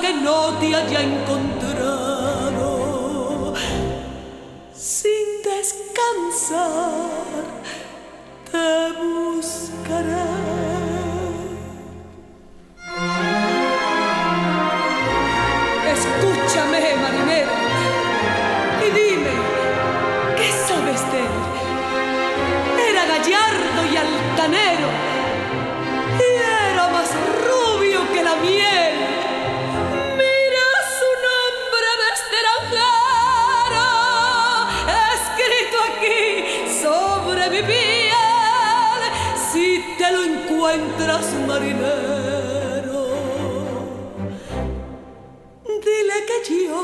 que no te haya encontrado. Sin descansar te buscaré. Escúchame, marinero, y dime, ¿qué sabes de él? Era gallardo y altanero, y era más rubio que la miel. Mira su nombre de extranjero, escrito aquí sobre mi piel. Si te lo encuentras, marinero, dile que yo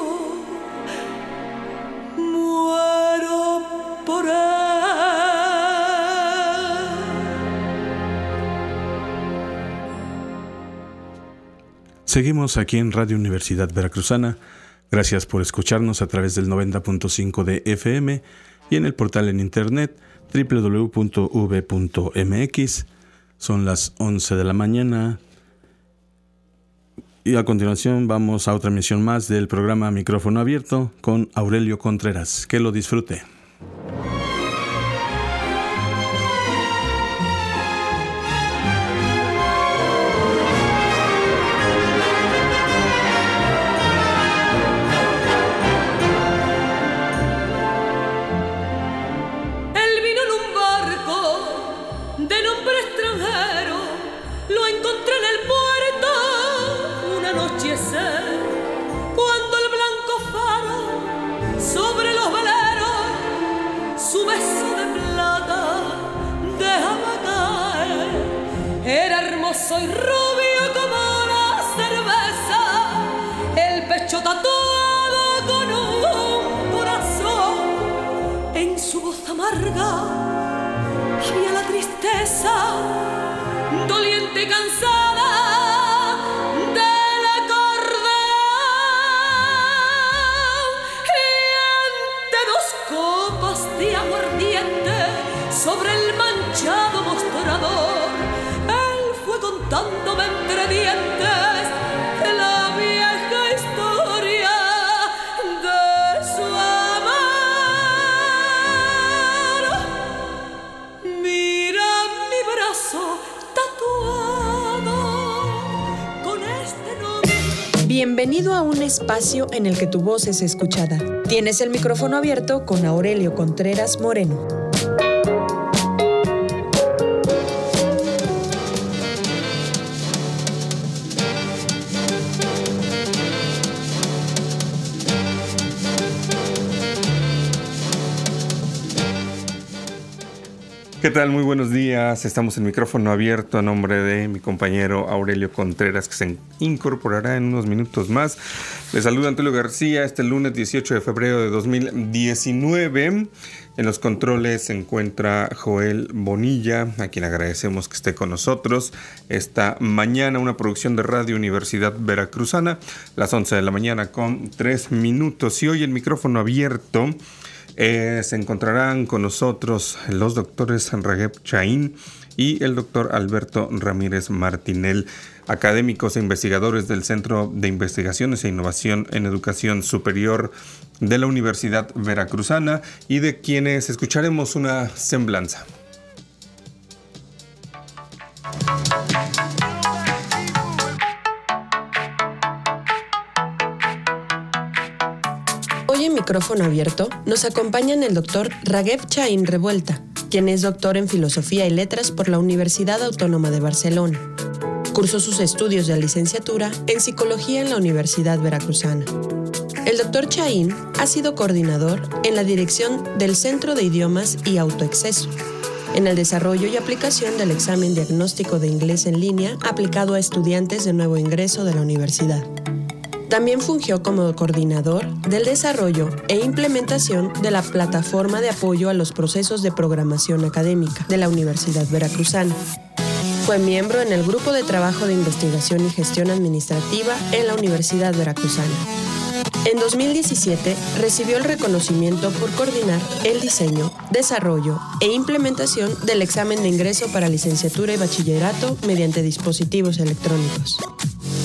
muero por él. Seguimos aquí en Radio Universidad Veracruzana. Gracias por escucharnos a través del 90.5 de FM y en el portal en internet www.v.mx. Son las 11 de la mañana. Y a continuación vamos a otra emisión más del programa Micrófono Abierto con Aurelio Contreras. Que lo disfrute. Él vino en un barco de nombre extranjero, lo encontré en el puerto un anochecer, cuando el blanco faro sobre los veleros su beso de plata dejaba caer. Era hermoso y rubio como la cerveza, el pecho tatuado con un corazón. En su voz amarga había la tristeza, doliente y cansada del acordeón. Y ante dos copas de aguardiente sobre el manchado mostrador, él fue contándome entre dientes la vieja historia de su amor. Mira mi brazo tatuado con este nombre. Bienvenido a un espacio en el que tu voz es escuchada. Tienes el micrófono abierto con Aurelio Contreras Moreno. ¿Qué tal? Muy buenos días. Estamos en Micrófono Abierto a nombre de mi compañero Aurelio Contreras, que se incorporará en unos minutos más. Les saluda Antonio García este lunes 18 de febrero de 2019. En los controles se encuentra Joel Bonilla, a quien agradecemos que esté con nosotros esta mañana. Una producción de Radio Universidad Veracruzana, las 11 de la mañana con 3 minutos. Y hoy en Micrófono Abierto se encontrarán con nosotros los doctores Ragheb Chaín y el doctor Alberto Ramírez Martinel, académicos e investigadores del Centro de Investigaciones e Innovación en Educación Superior de la Universidad Veracruzana, y de quienes escucharemos una semblanza. Hoy en Micrófono Abierto nos acompañan el doctor Ragheb Chaín Revuelta, quien es doctor en Filosofía y Letras por la Universidad Autónoma de Barcelona. Cursó sus estudios de licenciatura en Psicología en la Universidad Veracruzana. El doctor Chaín ha sido coordinador en la dirección del Centro de Idiomas y Autoexceso, en el desarrollo y aplicación del examen diagnóstico de inglés en línea aplicado a estudiantes de nuevo ingreso de la universidad. También fungió como coordinador del desarrollo e implementación de la plataforma de apoyo a los procesos de programación académica de la Universidad Veracruzana. Fue miembro en el Grupo de Trabajo de Investigación y Gestión Administrativa en la Universidad Veracruzana. En 2017 recibió el reconocimiento por coordinar el diseño, desarrollo e implementación del examen de ingreso para licenciatura y bachillerato mediante dispositivos electrónicos.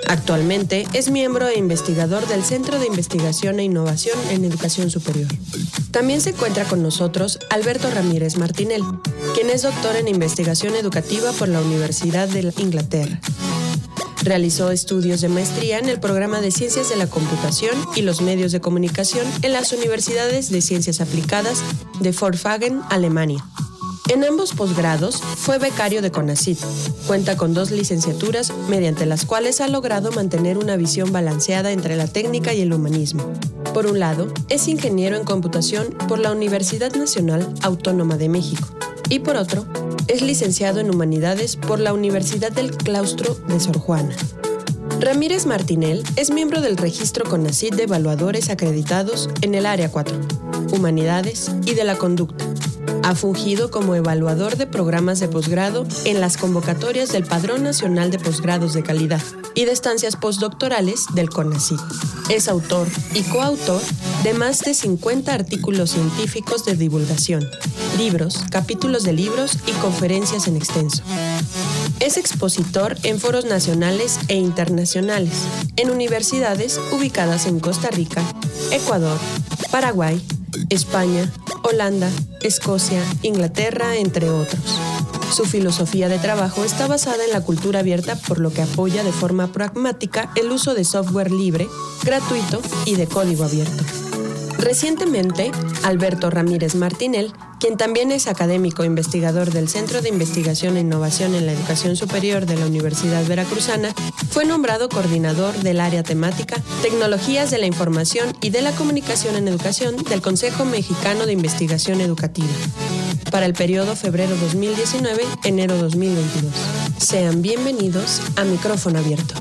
Actualmente es miembro e investigador del Centro de Investigación e Innovación en Educación Superior. También se encuentra con nosotros Alberto Ramírez Martinel, quien es doctor en Investigación Educativa por la Universidad de Inglaterra. Realizó estudios de maestría en el programa de Ciencias de la Computación y los Medios de Comunicación en las Universidades de Ciencias Aplicadas de Forthagen, Alemania. En ambos posgrados fue becario de CONACYT. Cuenta con 2 licenciaturas, mediante las cuales ha logrado mantener una visión balanceada entre la técnica y el humanismo. Por un lado, es ingeniero en computación por la Universidad Nacional Autónoma de México. Y por otro, es licenciado en Humanidades por la Universidad del Claustro de Sor Juana. Ramírez Martinel es miembro del registro CONACYT de evaluadores acreditados en el Área 4, Humanidades y de la Conducta. Ha fungido como evaluador de programas de posgrado en las convocatorias del Padrón Nacional de Posgrados de Calidad y de estancias postdoctorales del CONACYT. Es autor y coautor de más de 50 artículos científicos de divulgación, libros, capítulos de libros y conferencias en extenso. Es expositor en foros nacionales e internacionales, en universidades ubicadas en Costa Rica, Ecuador, Paraguay, España, Holanda, Escocia, Inglaterra, entre otros. Su filosofía de trabajo está basada en la cultura abierta, por lo que apoya de forma pragmática el uso de software libre, gratuito y de código abierto. Recientemente, Alberto Ramírez Martinel, quien también es académico e investigador del Centro de Investigación e Innovación en la Educación Superior de la Universidad Veracruzana, fue nombrado coordinador del área temática Tecnologías de la Información y de la Comunicación en Educación del Consejo Mexicano de Investigación Educativa para el periodo febrero 2019-enero 2022. Sean bienvenidos a Micrófono Abierto.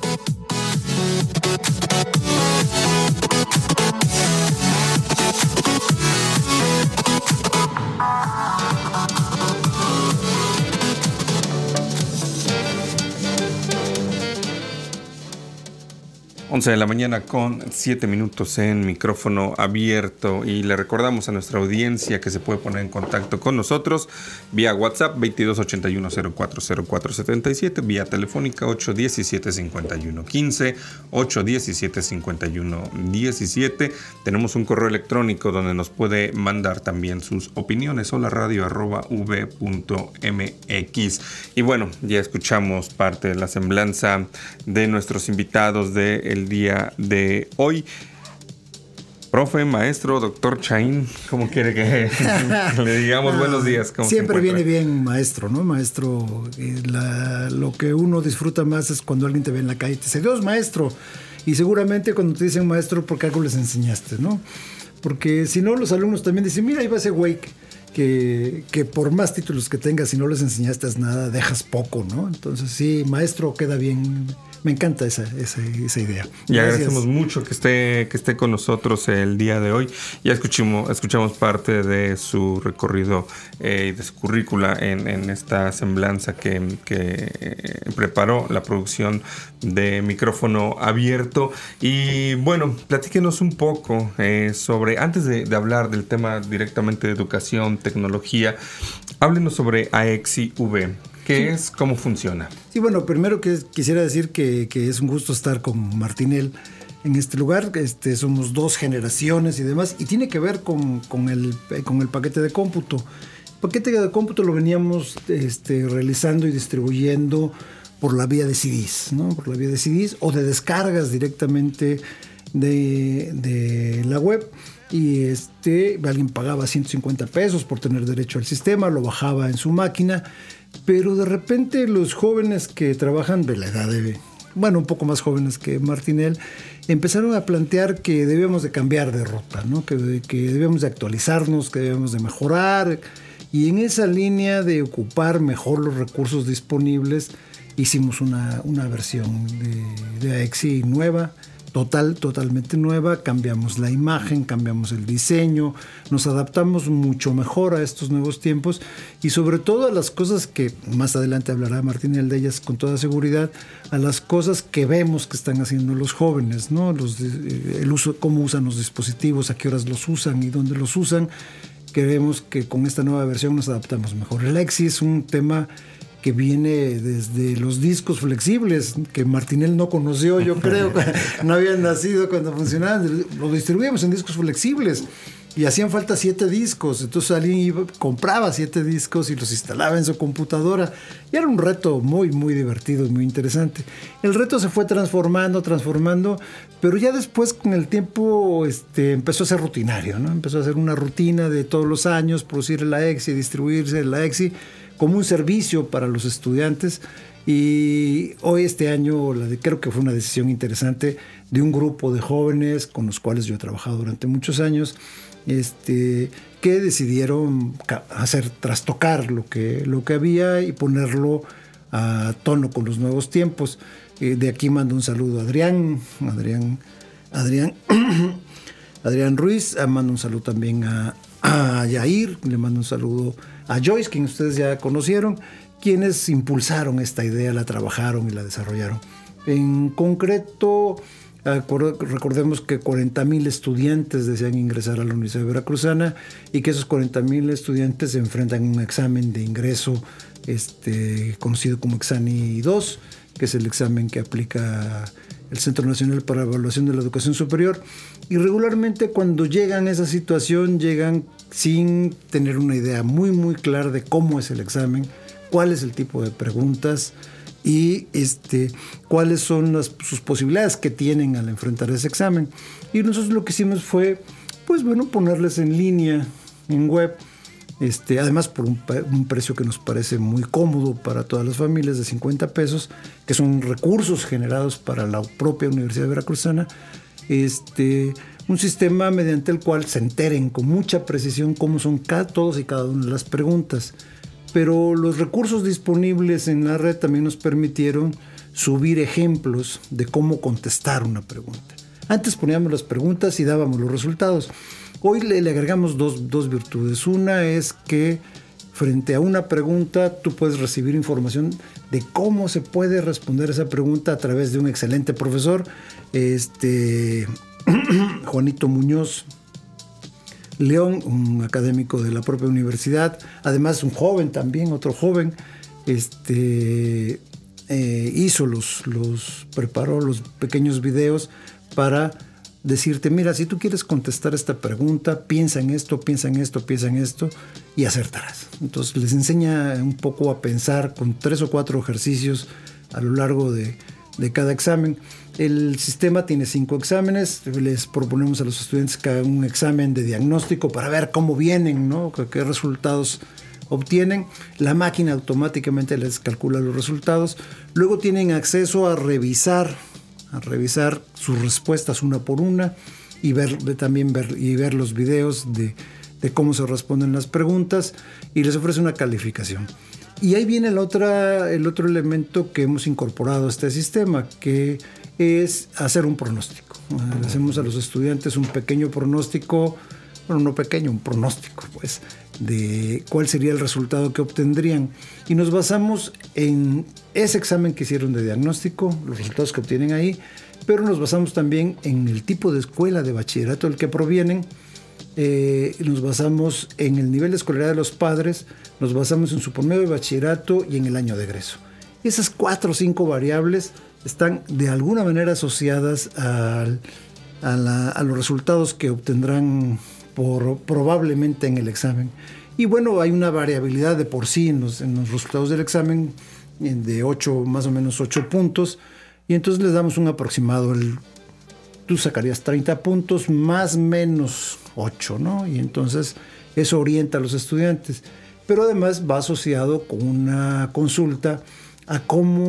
De la mañana con 7 minutos en Micrófono Abierto, y le recordamos a nuestra audiencia que se puede poner en contacto con nosotros vía WhatsApp 2281040477, vía telefónica 817-5115, 817-5117. Tenemos un correo electrónico donde nos puede mandar también sus opiniones, holaradio@v.mx. Y bueno, ya escuchamos parte de la semblanza de nuestros invitados del día de hoy. Profe, maestro, doctor Chaín, ¿cómo quiere que le digamos buenos días? Siempre viene bien maestro, ¿no? Maestro, lo que uno disfruta más es cuando alguien te ve en la calle y te dice, Dios, maestro. Y seguramente cuando te dicen maestro, porque algo les enseñaste, ¿no? Porque si no, los alumnos también dicen, mira, ahí va ese güey que por más títulos que tengas, si no les enseñaste nada, dejas poco, ¿no? Entonces sí, maestro queda bien. Me encanta esa idea. Y agradecemos mucho que esté con nosotros el día de hoy. Ya escuchamos parte de su recorrido y de su currícula en esta semblanza que preparó la producción de Micrófono Abierto. Y bueno, platíquenos un poco sobre, antes de hablar del tema directamente de educación, tecnología, háblenos sobre AEXI-V. ¿Qué es? ¿Cómo funciona? Sí, bueno, primero que quisiera decir que es un gusto estar con Martinel en este lugar. Somos 2 generaciones y demás, y tiene que ver con el paquete de cómputo. El paquete de cómputo lo veníamos realizando y distribuyendo por la vía de CDs, ¿no? Por la vía de CDs o de descargas directamente de la web. Y alguien pagaba $150 por tener derecho al sistema, lo bajaba en su máquina, pero de repente los jóvenes que trabajan de la edad un poco más jóvenes que Martinel, empezaron a plantear que debíamos de cambiar de ruta, ¿no? Que debíamos de actualizarnos, que debíamos de mejorar, y en esa línea de ocupar mejor los recursos disponibles, hicimos una versión de AEXI nueva, totalmente nueva. Cambiamos la imagen, cambiamos el diseño, nos adaptamos mucho mejor a estos nuevos tiempos, y sobre todo a las cosas que más adelante hablará Martinel de ellas con toda seguridad, a las cosas que vemos que están haciendo los jóvenes, ¿no? El uso, cómo usan los dispositivos, a qué horas los usan y dónde los usan. Creemos que con esta nueva versión nos adaptamos mejor. El AEXI es un tema que viene desde los discos flexibles, que Martinel no conoció, yo creo, no había nacido cuando funcionaban, lo distribuíamos en discos flexibles. Y hacían falta 7 discos, entonces alguien compraba 7 discos y los instalaba en su computadora. Y era un reto muy, muy divertido y muy interesante. El reto se fue transformando, pero ya después con el tiempo empezó a ser rutinario, ¿no? Empezó a ser una rutina de todos los años, producir la EXI, distribuirse la EXI como un servicio para los estudiantes. Y hoy este año creo que fue una decisión interesante de un grupo de jóvenes con los cuales yo he trabajado durante muchos años, que decidieron trastocar lo que había y ponerlo a tono con los nuevos tiempos. De aquí mando un saludo a Adrián Ruiz, mando un saludo también a Yair, le mando un saludo a Joyce, quien ustedes ya conocieron, quienes impulsaron esta idea, la trabajaron y la desarrollaron. En concreto, recordemos que 40,000 estudiantes desean ingresar a la Universidad Veracruzana y que esos 40,000 estudiantes se enfrentan a un examen de ingreso conocido como Exani 2, que es el examen que aplica el Centro Nacional para la Evaluación de la Educación Superior. Y regularmente cuando llegan a esa situación, llegan sin tener una idea muy, muy clara de cómo es el examen, cuál es el tipo de preguntas y cuáles son sus posibilidades que tienen al enfrentar ese examen. Y nosotros lo que hicimos fue, ponerles en línea, en web, además por un precio que nos parece muy cómodo para todas las familias, de 50 pesos, que son recursos generados para la propia Universidad Veracruzana, un sistema mediante el cual se enteren con mucha precisión cómo son todos y cada una de las preguntas. Pero los recursos disponibles en la red también nos permitieron subir ejemplos de cómo contestar una pregunta. Antes poníamos las preguntas y dábamos los resultados. Hoy le agregamos dos virtudes. Una es que frente a una pregunta tú puedes recibir información de cómo se puede responder esa pregunta a través de un excelente profesor, Juanito Muñoz León, un académico de la propia universidad, además un joven también, otro joven, preparó los pequeños videos para decirte, mira, si tú quieres contestar esta pregunta, piensa en esto y acertarás. Entonces les enseña un poco a pensar con 3 o 4 ejercicios a lo largo de cada examen. El sistema tiene 5 exámenes. Les proponemos a los estudiantes que hagan un examen de diagnóstico para ver cómo vienen, ¿no? Qué resultados obtienen. La máquina automáticamente les calcula los resultados. Luego tienen acceso a revisar sus respuestas una por una y ver los videos de cómo se responden las preguntas, y les ofrece una calificación. Y ahí viene el otro elemento que hemos incorporado a este sistema, que es hacer un pronóstico. Le hacemos a los estudiantes un pequeño pronóstico, un pronóstico, pues, de cuál sería el resultado que obtendrían. Y nos basamos en ese examen que hicieron de diagnóstico, los resultados que obtienen ahí, pero nos basamos también en el tipo de escuela de bachillerato del que provienen. Nos basamos en el nivel de escolaridad de los padres, nos basamos en su promedio de bachillerato y en el año de egreso. Esas 4 o 5 variables están de alguna manera asociadas a los resultados que obtendrán probablemente en el examen. Y bueno, hay una variabilidad de por sí en los resultados del examen de más o menos 8 puntos, y entonces les damos un aproximado. Tú sacarías 30 puntos más menos 8, ¿no? Y entonces eso orienta a los estudiantes. Pero además va asociado con una consulta a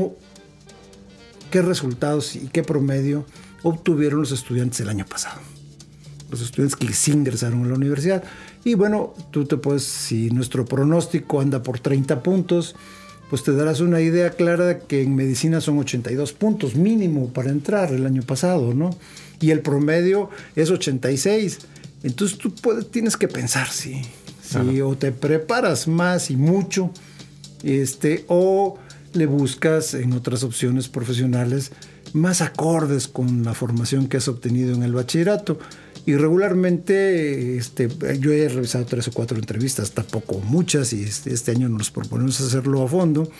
qué resultados y qué promedio obtuvieron los estudiantes el año pasado. Los estudiantes que sí ingresaron a la universidad. Y bueno, si nuestro pronóstico anda por 30 puntos, pues te darás una idea clara de que en medicina son 82 puntos mínimo para entrar el año pasado, ¿no? Y el promedio es 86. Entonces tú tienes que pensar si o te preparas más y mucho, o le buscas en otras opciones profesionales más acordes con la formación que has obtenido en el bachillerato. Y regularmente yo he revisado 3 o 4 entrevistas, tampoco muchas, y este año nos proponemos hacerlo a fondo.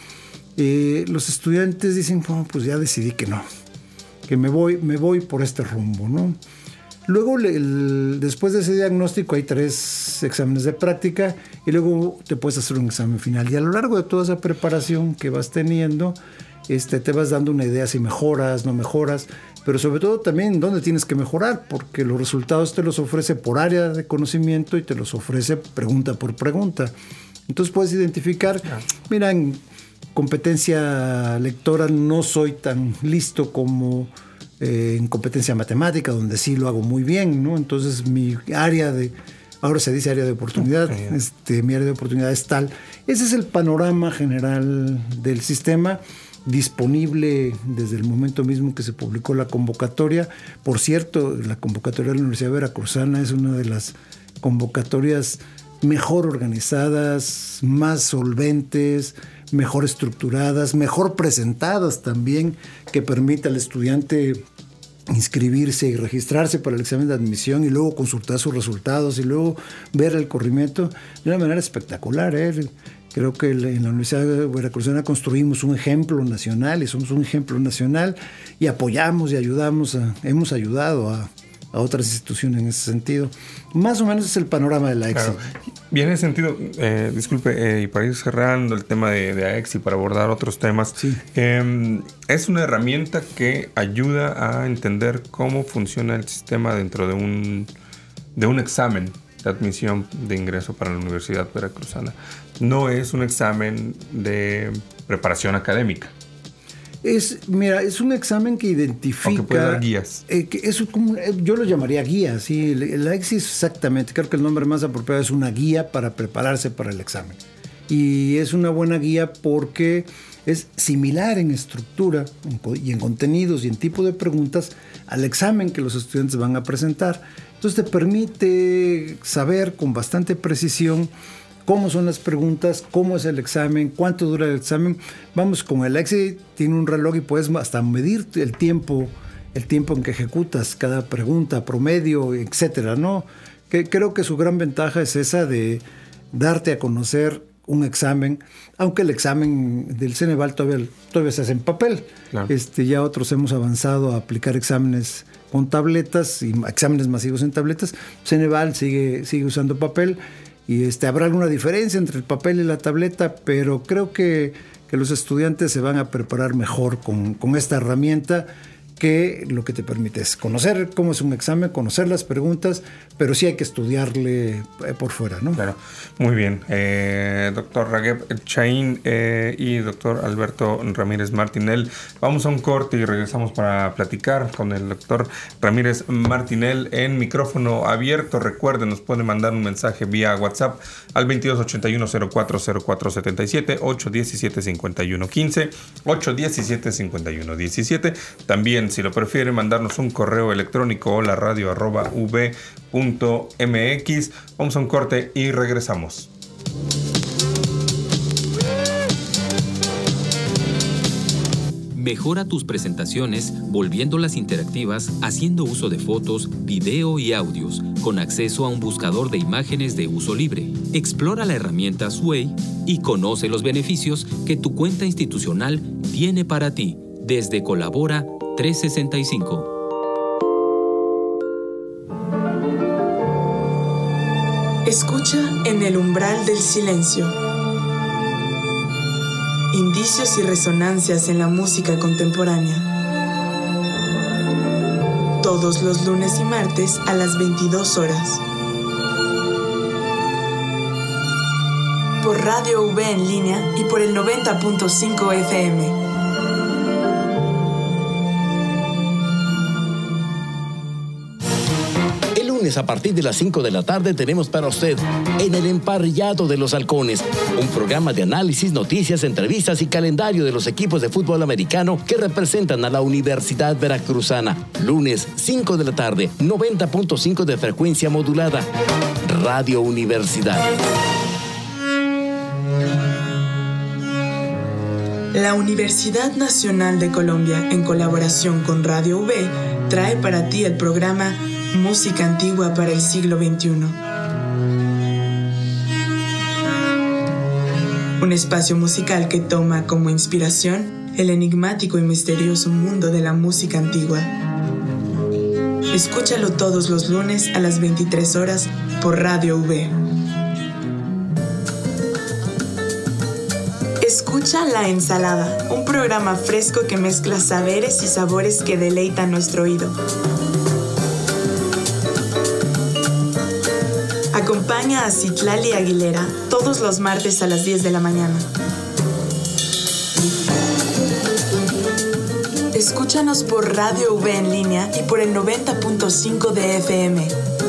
Los estudiantes dicen, oh, pues ya decidí que no, que me voy por este rumbo, ¿no? Luego, después de ese diagnóstico, hay 3 exámenes de práctica y luego te puedes hacer un examen final. Y a lo largo de toda esa preparación que vas teniendo, te vas dando una idea si mejoras, no mejoras, pero sobre todo también dónde tienes que mejorar, porque los resultados te los ofrece por área de conocimiento y te los ofrece pregunta por pregunta. Entonces puedes identificar, mira, en competencia lectora no soy tan listo como en competencia matemática, donde sí lo hago muy bien, ¿no? Entonces mi área ahora se dice área de oportunidad, mi área de oportunidad es tal. Ese es el panorama general del sistema, disponible desde el momento mismo que se publicó la convocatoria. Por cierto, la convocatoria de la Universidad Veracruzana es una de las convocatorias mejor organizadas, más solventes, mejor estructuradas, mejor presentadas también, que permite al estudiante inscribirse y registrarse para el examen de admisión y luego consultar sus resultados y luego ver el corrimiento de una manera espectacular. Creo que en la Universidad Veracruzana construimos un ejemplo nacional y somos un ejemplo nacional y apoyamos y hemos ayudado a otras instituciones en ese sentido. Más o menos es el panorama de la AEXI. Claro. Y en ese sentido, disculpe, y para ir cerrando el tema de AEXI, para abordar otros temas, sí. Es una herramienta que ayuda a entender cómo funciona el sistema dentro de un examen de admisión de ingreso para la Universidad Veracruzana. No es un examen de preparación académica. Es un examen que identifica... Aunque puede dar guías. Yo lo llamaría guía, sí. El AEXI es exactamente, creo que el nombre más apropiado es una guía para prepararse para el examen. Y es una buena guía porque es similar en estructura y en contenidos y en tipo de preguntas al examen que los estudiantes van a presentar. Entonces te permite saber con bastante precisión cómo son las preguntas, cómo es el examen, cuánto dura el examen. Vamos, con el AEXI tiene un reloj y puedes hasta medir el tiempo en que ejecutas cada pregunta, promedio, etcétera, ¿no? Creo que su gran ventaja es esa de darte a conocer un examen, aunque el examen del Ceneval todavía se hace en papel. Claro. Ya otros hemos avanzado a aplicar exámenes con tabletas y exámenes masivos en tabletas. Ceneval sigue usando papel. Y habrá alguna diferencia entre el papel y la tableta, pero creo que los estudiantes se van a preparar mejor con esta herramienta, que lo que te permite es conocer cómo es un examen, conocer las preguntas, pero sí hay que estudiarle por fuera, ¿no? Claro, muy bien. Doctor Ragheb Chaín y doctor Alberto Ramírez Martinel, vamos a un corte y regresamos para platicar con el doctor Ramírez Martinel en micrófono abierto. Recuerden, nos pueden mandar un mensaje vía WhatsApp al 2281-040477, 817-5115, 817-5117. También, si lo prefiere, mandarnos un correo electrónico holaradio@ub.mx. Vamos a un corte y regresamos. Mejora tus presentaciones volviéndolas interactivas haciendo uso de fotos, video y audios con acceso a un buscador de imágenes de uso libre. Explora la herramienta Sway y conoce los beneficios que tu cuenta institucional tiene para ti desde Colabora 365. Escucha en el umbral del silencio. Indicios y resonancias en la música contemporánea. Todos los lunes y martes a las 22 horas. Por Radio UB en línea y por el 90.5 FM. A partir de las 5 de la tarde tenemos para usted En el Emparrillado de los Halcones, un programa de análisis, noticias, entrevistas y calendario de los equipos de fútbol americano que representan a la Universidad Veracruzana. Lunes, 5 de la tarde, 90.5 de frecuencia modulada. Radio Universidad. La Universidad Nacional de Colombia, en colaboración con Radio UB, trae para ti el programa Música antigua para el siglo XXI. Un espacio musical que toma como inspiración el enigmático y misterioso mundo de la música antigua. Escúchalo todos los lunes a las 23 horas por Radio V. Escucha La Ensalada, un programa fresco que mezcla saberes y sabores que deleitan nuestro oído. Acompaña a Citlali Aguilera todos los martes a las 10 de la mañana. Escúchanos por Radio V en línea y por el 90.5 de FM.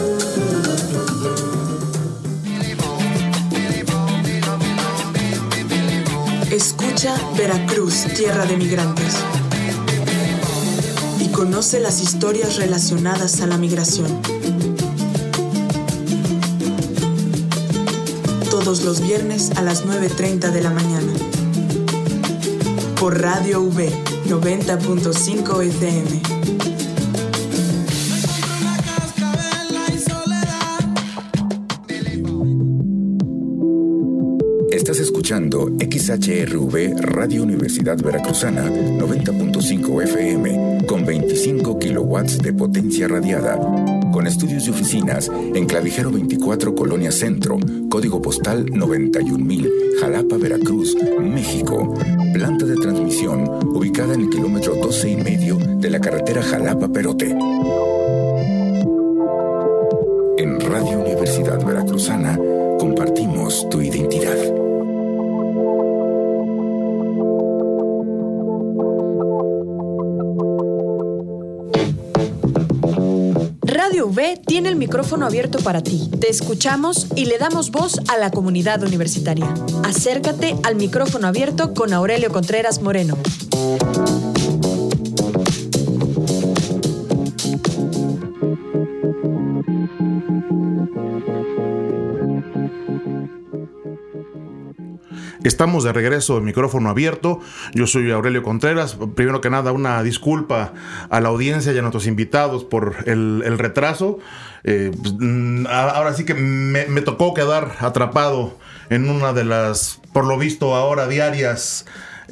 Escucha Veracruz, tierra de migrantes. Y conoce las historias relacionadas a la migración. Todos los viernes a las 9:30 de la mañana. Por Radio V, 90.5 FM. Estás escuchando XHRV Radio Universidad Veracruzana 90.5 FM con 25 kilowatts de potencia radiada. Con estudios y oficinas en Clavijero 24, Colonia Centro, código postal 91,000, Jalapa, Veracruz, México. Planta de transmisión ubicada en el kilómetro 12,5 de la carretera Jalapa-Perote. En Radio Universidad Veracruzana compartimos tu identidad. Radio V tiene el micrófono abierto para ti. Te escuchamos y le damos voz a la comunidad universitaria. Acércate al micrófono abierto con Aurelio Contreras Moreno. Estamos de regreso de micrófono abierto. Yo soy Aurelio Contreras. Primero que nada, una disculpa a la audiencia y a nuestros invitados por el retraso. Ahora sí que me tocó quedar atrapado en una de las, por lo visto ahora diarias,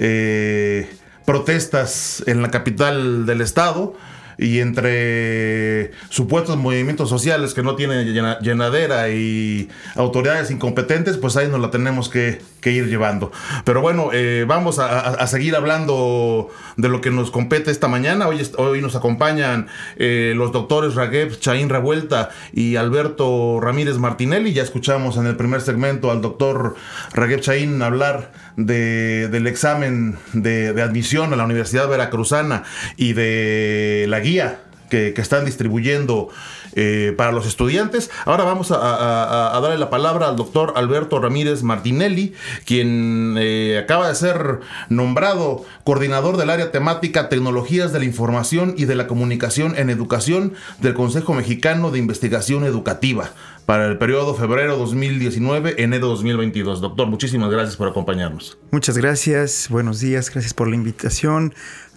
protestas en la capital del estado. Y entre supuestos movimientos sociales que no tienen llenadera y autoridades incompetentes, pues ahí nos la tenemos que ir llevando. Pero bueno, vamos a seguir hablando de lo que nos compete esta mañana. Hoy nos acompañan los doctores Ragev Chaín Revuelta y Alberto Ramírez Martinelli. Ya escuchamos en el primer segmento al doctor Ragev Chaín hablar del examen de admisión a la Universidad Veracruzana y de la guía que están distribuyendo para los estudiantes. Ahora vamos a darle la palabra al doctor Alberto Ramírez Martinelli, quien acaba de ser nombrado coordinador del área temática Tecnologías de la Información y de la Comunicación en Educación del Consejo Mexicano de Investigación Educativa para el periodo febrero 2019-enero 2022. Doctor, muchísimas gracias por acompañarnos. Muchas gracias, buenos días, gracias por la invitación.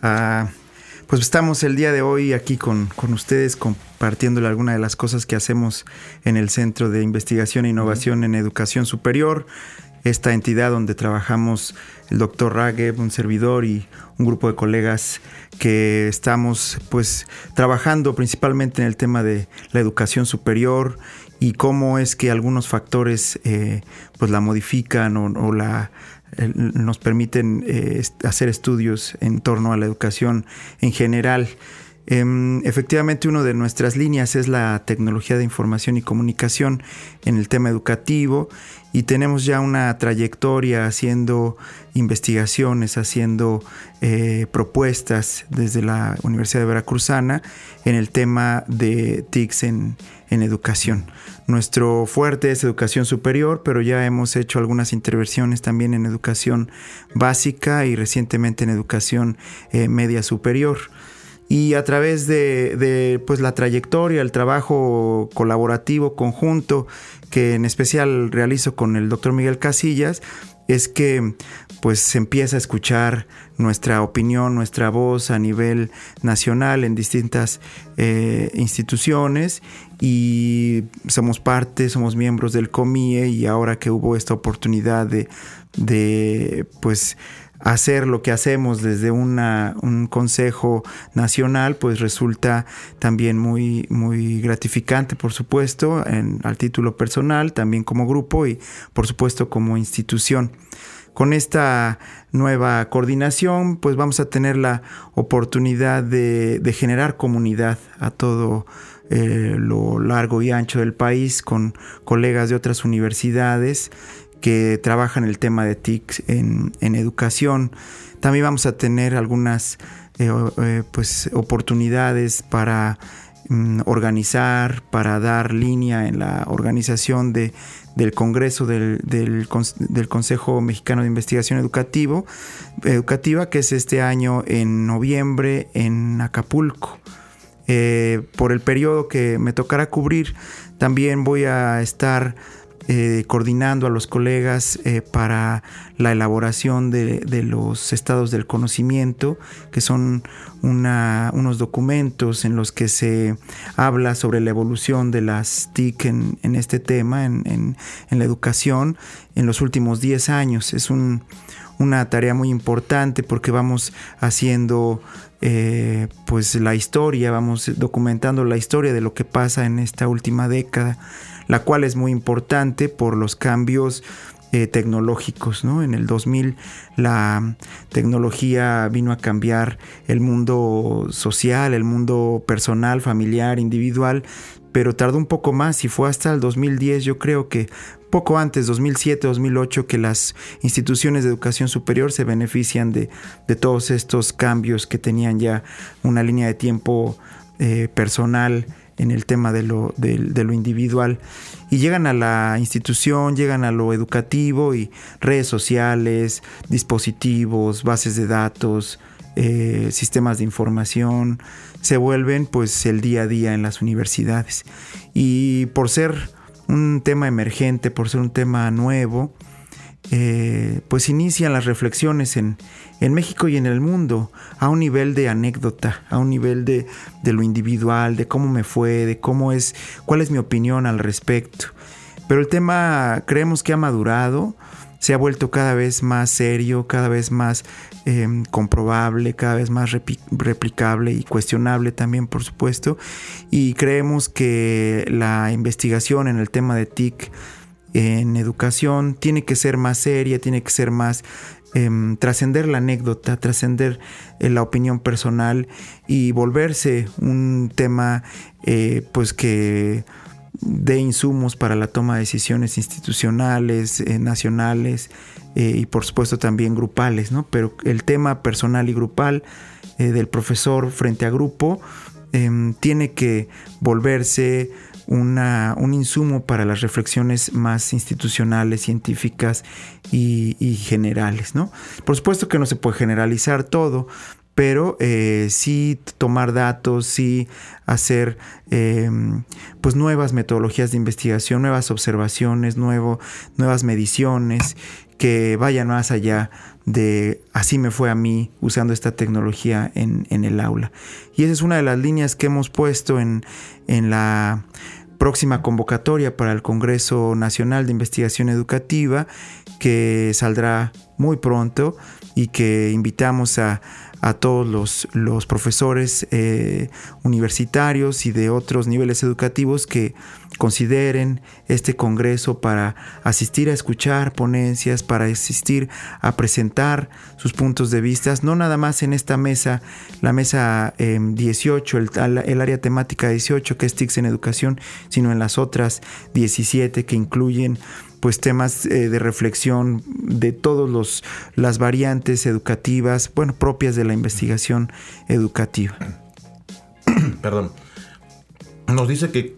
Pues estamos el día de hoy aquí con ustedes compartiéndole algunas de las cosas que hacemos en el Centro de Investigación e Innovación en Educación Superior, esta entidad donde trabajamos el doctor Ragev, un servidor y un grupo de colegas que estamos pues trabajando principalmente en el tema de la educación superior y cómo es que algunos factores pues la modifican o nos permiten hacer estudios en torno a la educación en general. Efectivamente, una de nuestras líneas es la tecnología de información y comunicación en el tema educativo y tenemos ya una trayectoria haciendo investigaciones, haciendo propuestas desde la Universidad de Veracruzana en el tema de TICs en educación. Nuestro fuerte es educación superior, pero ya hemos hecho algunas intervenciones también en educación básica y recientemente en educación media superior. Y a través de pues la trayectoria, el trabajo colaborativo conjunto que en especial realizo con el doctor Miguel Casillas, es que pues se empieza a escuchar nuestra opinión, nuestra voz a nivel nacional en distintas instituciones, y somos miembros del COMIE, y ahora que hubo esta oportunidad de pues hacer lo que hacemos desde un consejo nacional, pues resulta también muy, muy gratificante, por supuesto, al título personal, también como grupo y por supuesto como institución. Con esta nueva coordinación, pues vamos a tener la oportunidad de generar comunidad a todo lo largo y ancho del país, con colegas de otras universidades que trabajan el tema de TIC en educación. También vamos a tener algunas pues oportunidades para organizar, para dar línea en la organización del Congreso del Consejo Mexicano de Investigación Educativa, que es este año en noviembre en Acapulco. Por el periodo que me tocará cubrir, también voy a estar coordinando a los colegas para la elaboración de los estados del conocimiento, que son unos documentos en los que se habla sobre la evolución de las TIC en este tema, en la educación, en los últimos 10 años. Es una tarea muy importante porque vamos haciendo pues la historia, vamos documentando la historia de lo que pasa en esta última década, la cual es muy importante por los cambios tecnológicos, ¿no? En el 2000 la tecnología vino a cambiar el mundo social, el mundo personal, familiar, individual, pero tardó un poco más y fue hasta el 2010, yo creo que poco antes, 2007, 2008, que las instituciones de educación superior se benefician de todos estos cambios que tenían ya una línea de tiempo personal en el tema de lo individual, y llegan a la institución, llegan a lo educativo, y redes sociales, dispositivos, bases de datos, sistemas de información se vuelven pues el día a día en las universidades. Y por ser un tema emergente, por ser un tema nuevo, pues inician las reflexiones en México y en el mundo a un nivel de anécdota, a un nivel de lo individual, de cómo me fue, de cuál es mi opinión al respecto. Pero el tema creemos que ha madurado, se ha vuelto cada vez más serio, cada vez más comprobable, cada vez más replicable y cuestionable también, por supuesto. Y creemos que la investigación en el tema de TIC en educación tiene que ser más seria, tiene que ser más trascender la anécdota, trascender la opinión personal y volverse un tema pues que dé insumos para la toma de decisiones institucionales, nacionales y por supuesto también grupales, ¿no? Pero el tema personal y grupal del profesor frente a grupo tiene que volverse un insumo para las reflexiones más institucionales, científicas y generales, ¿no? Por supuesto que no se puede generalizar todo, pero sí tomar datos, sí hacer pues nuevas metodologías de investigación, nuevas observaciones, nuevas mediciones que vayan más allá de así me fue a mí usando esta tecnología en el aula. Y esa es una de las líneas que hemos puesto en la próxima convocatoria para el Congreso Nacional de Investigación Educativa, que saldrá muy pronto y que invitamos a todos los profesores universitarios y de otros niveles educativos que consideren este congreso para asistir a escuchar ponencias, para asistir a presentar sus puntos de vista, no nada más en esta mesa, la mesa 18, el área temática 18, que es TICS en educación, sino en las otras 17 que incluyen pues temas de reflexión de todas las variantes educativas, bueno, propias de la investigación educativa. Perdón. Nos dice que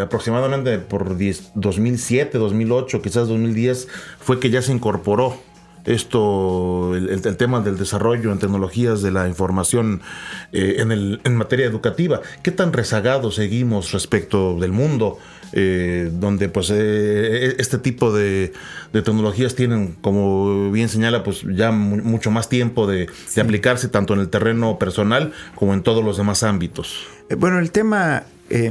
aproximadamente por 2007, 2008, quizás 2010, fue que ya se incorporó el tema del desarrollo en tecnologías de la información en materia educativa. ¿Qué tan rezagados seguimos respecto del mundo? Donde pues este tipo de tecnologías tienen, como bien señala, pues ya mucho más tiempo de aplicarse tanto en el terreno personal como en todos los demás ámbitos. Bueno, el tema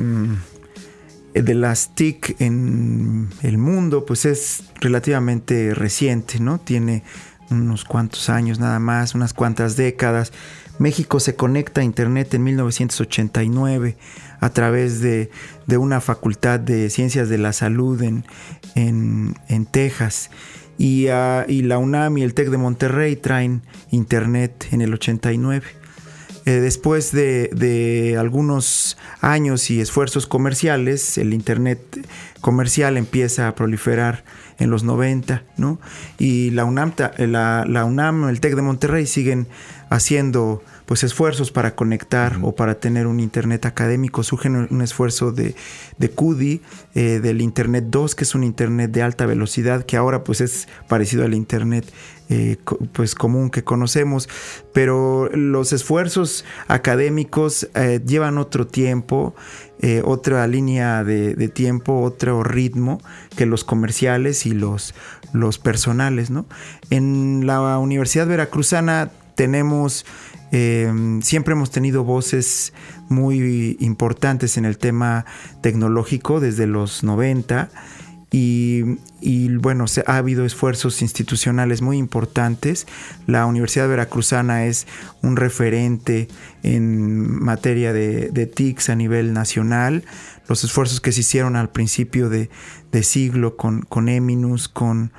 de las TIC en el mundo pues es relativamente reciente, ¿no? Tiene unos cuantos años nada más, unas cuantas décadas. México se conecta a Internet en 1989 a través de una facultad de Ciencias de la Salud en Texas. Y la UNAM y el TEC de Monterrey traen Internet en el 89. Después de algunos años y esfuerzos comerciales, el Internet comercial empieza a proliferar en los 90, ¿no? Y la UNAM, el TEC de Monterrey siguen haciendo pues esfuerzos para conectar o para tener un Internet académico. Surge un esfuerzo de CUDI, del Internet 2, que es un Internet de alta velocidad, que ahora pues es parecido al Internet pues común que conocemos, pero los esfuerzos académicos llevan otro tiempo, otra línea de tiempo, otro ritmo que los comerciales y los personales, ¿no? En la Universidad Veracruzana tenemos siempre hemos tenido voces muy importantes en el tema tecnológico desde los 90 y bueno, ha habido esfuerzos institucionales muy importantes. La Universidad Veracruzana es un referente en materia de TICs a nivel nacional. Los esfuerzos que se hicieron al principio de siglo con Eminus, con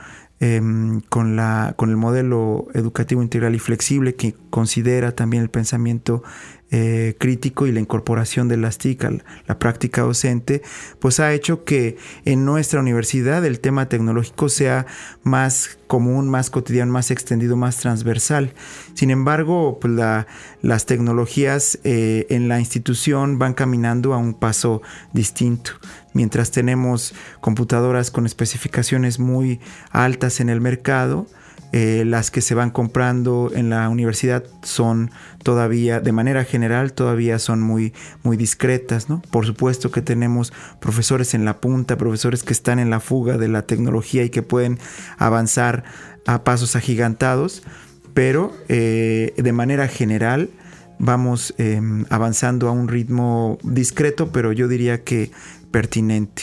el modelo educativo integral y flexible, que considera también el pensamiento crítico y la incorporación de las TIC a la práctica docente, pues ha hecho que en nuestra universidad el tema tecnológico sea más común, más cotidiano, más extendido, más transversal. Sin embargo, pues las tecnologías en la institución van caminando a un paso distinto. Mientras tenemos computadoras con especificaciones muy altas en el mercado, las que se van comprando en la universidad son todavía, de manera general, todavía son muy, muy discretas, ¿no? Por supuesto que tenemos profesores en la punta, profesores que están en la fuga de la tecnología y que pueden avanzar a pasos agigantados, pero de manera general vamos avanzando a un ritmo discreto, pero yo diría que pertinente.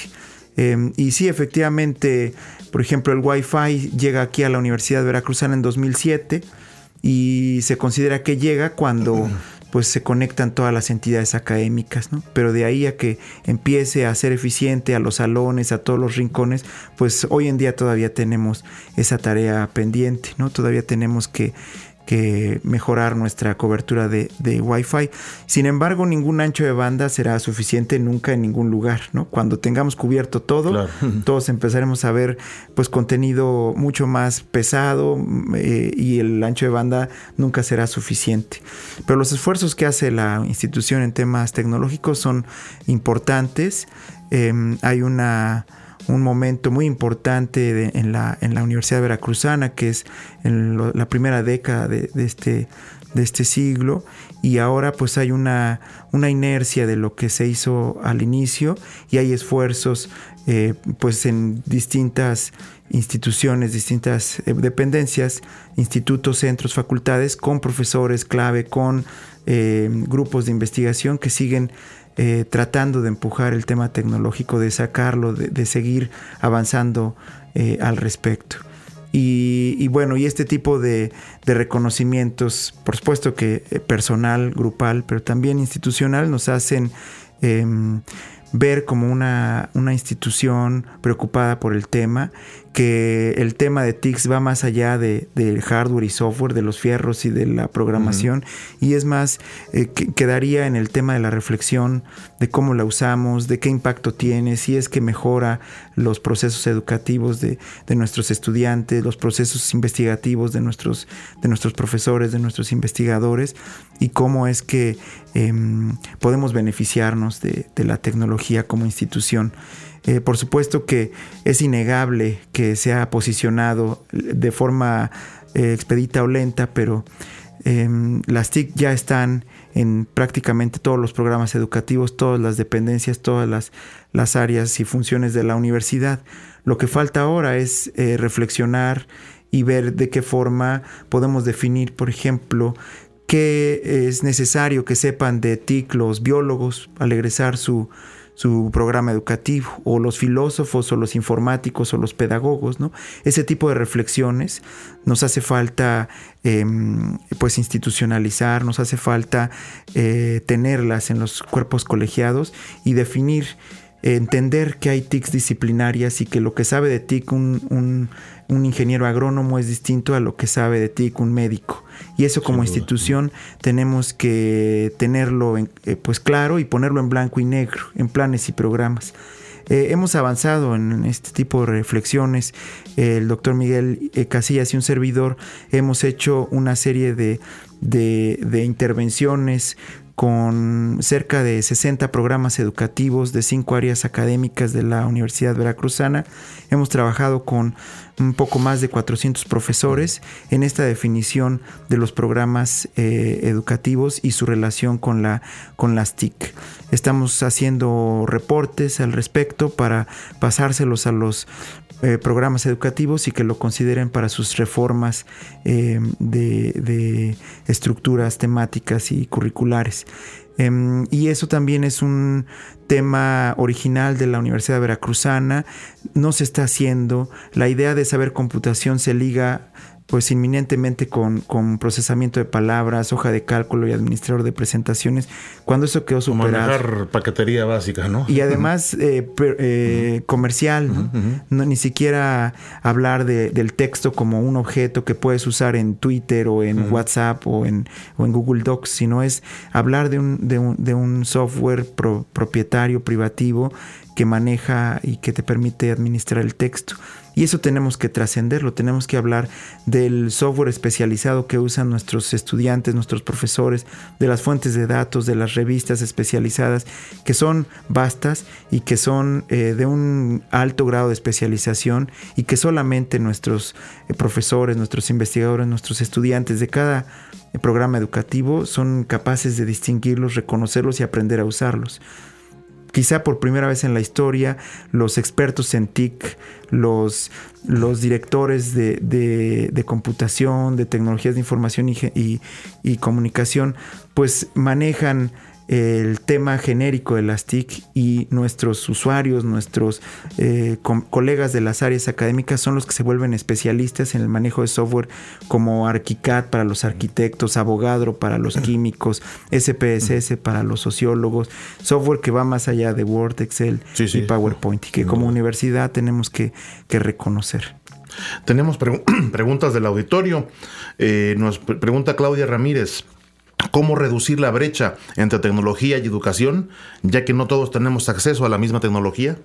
Y sí, efectivamente, por ejemplo, el Wi-Fi llega aquí a la Universidad Veracruzana en 2007 y se considera que llega cuando pues se conectan todas las entidades académicas, ¿no? Pero de ahí a que empiece a ser eficiente a los salones, a todos los rincones, pues hoy en día todavía tenemos esa tarea pendiente, ¿no? Todavía tenemos que mejorar nuestra cobertura de Wi-Fi. Sin embargo, ningún ancho de banda será suficiente nunca en ningún lugar, ¿no? Cuando tengamos cubierto todo, claro, todos empezaremos a ver pues contenido mucho más pesado y el ancho de banda nunca será suficiente. Pero los esfuerzos que hace la institución en temas tecnológicos son importantes. Hay un momento muy importante en la Universidad Veracruzana, que es en la primera década de este siglo, y ahora pues hay una inercia de lo que se hizo al inicio y hay esfuerzos pues en distintas instituciones, distintas dependencias, institutos, centros, facultades, con profesores clave, con grupos de investigación que siguen tratando de empujar el tema tecnológico, de sacarlo, de seguir avanzando al respecto. Y bueno, y este tipo de reconocimientos, por supuesto que personal, grupal, pero también institucional, nos hacen ver como una institución preocupada por el tema, que el tema de TICs va más allá del hardware y software, de los fierros y de la programación, y es más, quedaría en el tema de la reflexión, de cómo la usamos, de qué impacto tiene, si es que mejora los procesos educativos de nuestros estudiantes, los procesos investigativos de nuestros profesores, de nuestros investigadores, y cómo es que podemos beneficiarnos de la tecnología como institución. Por supuesto que es innegable que se ha posicionado de forma expedita o lenta, pero las TIC ya están en prácticamente todos los programas educativos, todas las dependencias, todas las áreas y funciones de la universidad. Lo que falta ahora es reflexionar y ver de qué forma podemos definir, por ejemplo, qué es necesario que sepan de TIC los biólogos al egresar su programa educativo, o los filósofos, o los informáticos, o los pedagogos, ¿no? Ese tipo de reflexiones nos hace falta pues institucionalizar, nos hace falta tenerlas en los cuerpos colegiados y definir, entender que hay TICs disciplinarias y que lo que sabe de TIC un ingeniero agrónomo es distinto a lo que sabe de TIC un médico. Y eso como institución tenemos que tenerlo pues claro y ponerlo en blanco y negro, en planes y programas. Hemos avanzado en este tipo de reflexiones. El doctor Miguel Casillas y un servidor hemos hecho una serie de intervenciones con cerca de 60 programas educativos de 5 áreas académicas de la Universidad Veracruzana. Hemos trabajado con un poco más de 400 profesores en esta definición de los programas educativos y su relación con las TIC. Estamos haciendo reportes al respecto para pasárselos a los programas educativos y que lo consideren para sus reformas de estructuras temáticas y curriculares. Y eso también es un tema original de la Universidad Veracruzana. No se está haciendo. La idea de saber computación se liga pues inminentemente con procesamiento de palabras, hoja de cálculo y administrador de presentaciones, cuando eso quedó superado. Manejar paquetería básica, ¿no? Y además comercial, ¿no? No, ni siquiera hablar del texto como un objeto que puedes usar en Twitter o en WhatsApp o en Google Docs, sino es hablar de un software propietario, privativo, que maneja y que te permite administrar el texto. Y eso tenemos que trascenderlo, tenemos que hablar del software especializado que usan nuestros estudiantes, nuestros profesores, de las fuentes de datos, de las revistas especializadas, que son vastas y que son de un alto grado de especialización y que solamente nuestros profesores, nuestros investigadores, nuestros estudiantes de cada programa educativo son capaces de distinguirlos, reconocerlos y aprender a usarlos. Quizá por primera vez en la historia, los expertos en TIC, los directores de computación, de tecnologías de información y comunicación, pues manejan el tema genérico de las TIC, y nuestros usuarios, nuestros colegas de las áreas académicas son los que se vuelven especialistas en el manejo de software como ArchiCAD para los arquitectos, Avogadro para los químicos, SPSS para los sociólogos, software que va más allá de Word, Excel y PowerPoint, y que como universidad tenemos que reconocer. Tenemos preguntas del auditorio. Nos pregunta Claudia Ramírez: ¿cómo reducir la brecha entre tecnología y educación, ya que no todos tenemos acceso a la misma tecnología?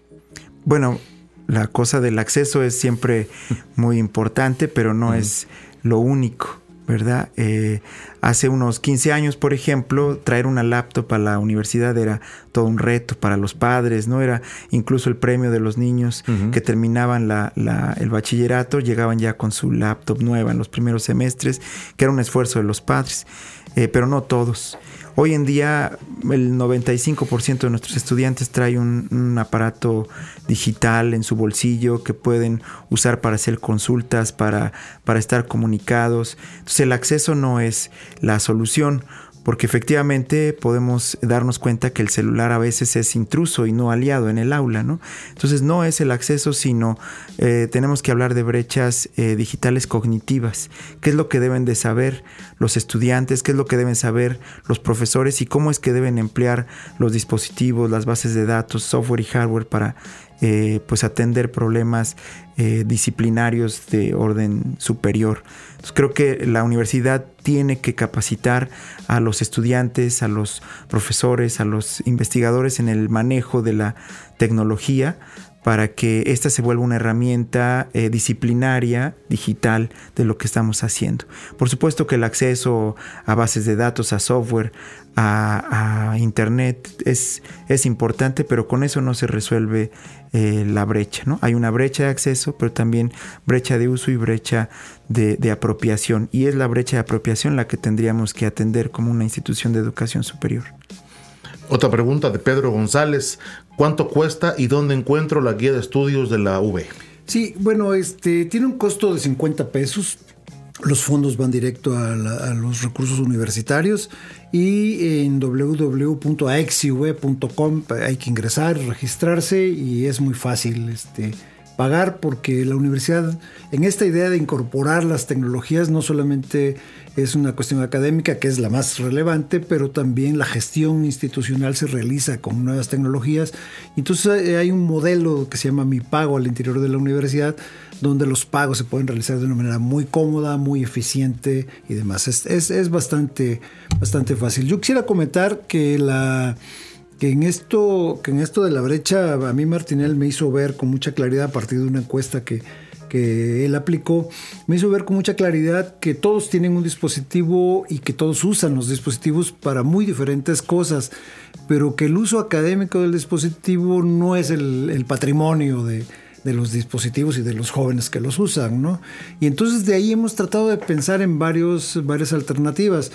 Bueno, la cosa del acceso es siempre muy importante, pero no es lo único, ¿verdad? Hace unos 15 años, por ejemplo, traer una laptop a la universidad era todo un reto para los padres, ¿no? Era incluso el premio de los niños que terminaban el bachillerato, llegaban ya con su laptop nueva en los primeros semestres, que era un esfuerzo de los padres, pero no todos. Hoy en día el 95% de nuestros estudiantes trae un aparato digital en su bolsillo que pueden usar para hacer consultas, para estar comunicados. Entonces el acceso no es la solución, porque efectivamente podemos darnos cuenta que el celular a veces es intruso y no aliado en el aula, ¿no? Entonces no es el acceso, sino tenemos que hablar de brechas digitales cognitivas. ¿Qué es lo que deben de saber los estudiantes? ¿Qué es lo que deben saber los profesores? ¿Y cómo es que deben emplear los dispositivos, las bases de datos, software y hardware para pues atender problemas disciplinarios de orden superior? Entonces, creo que la universidad tiene que capacitar a los estudiantes, a los profesores, a los investigadores en el manejo de la tecnología para que esta se vuelva una herramienta disciplinaria, digital, de lo que estamos haciendo. Por supuesto que el acceso a bases de datos, a software, a internet es importante, pero con eso no se resuelve la brecha, ¿no? Hay una brecha de acceso, pero también brecha de uso y brecha de apropiación. Y es la brecha de apropiación la que tendríamos que atender como una institución de educación superior. Otra pregunta de Pedro González. ¿Cuánto cuesta y dónde encuentro la guía de estudios de la UB? Sí, bueno, tiene un costo de 50 pesos. Los fondos van directo a los recursos universitarios y en www.aexiv.com hay que ingresar, registrarse y es muy fácil pagar, porque la universidad, en esta idea de incorporar las tecnologías, no solamente es una cuestión académica, que es la más relevante, pero también la gestión institucional se realiza con nuevas tecnologías. Entonces hay un modelo que se llama Mi Pago al interior de la universidad, donde los pagos se pueden realizar de una manera muy cómoda, muy eficiente y demás. Es bastante fácil. Yo quisiera comentar que en esto de la brecha, a mí Martinel me hizo ver con mucha claridad, a partir de una encuesta que él aplicó, me hizo ver con mucha claridad que todos tienen un dispositivo y que todos usan los dispositivos para muy diferentes cosas, pero que el uso académico del dispositivo no es el patrimonio de los dispositivos y de los jóvenes que los usan, ¿no? Y entonces de ahí hemos tratado de pensar en varias alternativas.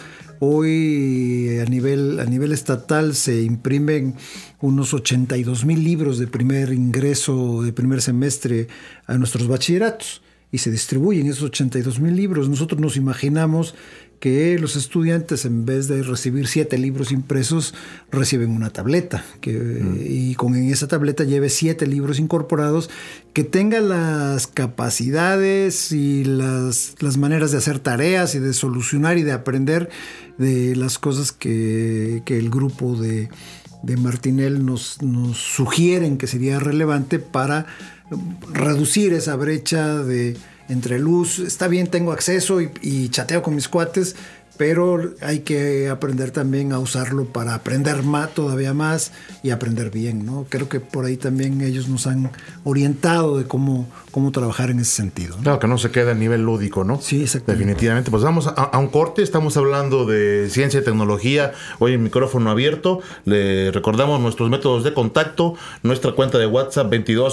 Hoy a nivel estatal se imprimen unos 82,000 libros de primer ingreso, de primer semestre a nuestros bachilleratos y se distribuyen esos 82,000 libros. Nosotros nos imaginamos que los estudiantes, en vez de recibir 7 libros impresos, reciben una tableta y en esa tableta lleve 7 libros incorporados, que tenga las capacidades y las maneras de hacer tareas y de solucionar y de aprender de las cosas que el grupo de Martinel nos sugieren que sería relevante para reducir esa brecha entre luz. Está bien, tengo acceso y chateo con mis cuates, pero hay que aprender también a usarlo para aprender todavía más y aprender bien, ¿no? Creo que por ahí también ellos nos han orientado de cómo trabajar en ese sentido, ¿no? Claro, que no se queda a nivel lúdico, ¿no? Sí, exactamente. Definitivamente. Pues vamos a un corte. Estamos hablando de ciencia y tecnología. Hoy en micrófono abierto. Le recordamos nuestros métodos de contacto. Nuestra cuenta de WhatsApp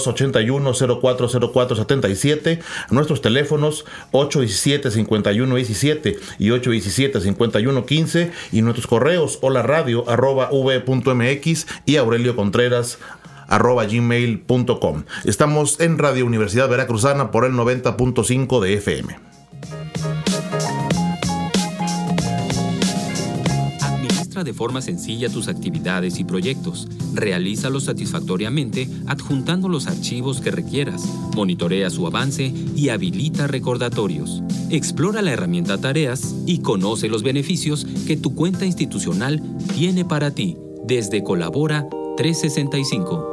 2281-040477. Nuestros teléfonos 817-5117 y 817-5115. Y nuestros correos hola_radio@v.mx y aureliocontreras@gmail.com. Estamos en Radio Universidad Veracruzana por el 90.5 de FM. Administra de forma sencilla tus actividades y proyectos. Realízalos satisfactoriamente adjuntando los archivos que requieras. Monitorea su avance y habilita recordatorios. Explora la herramienta Tareas y conoce los beneficios que tu cuenta institucional tiene para ti desde Colabora 365.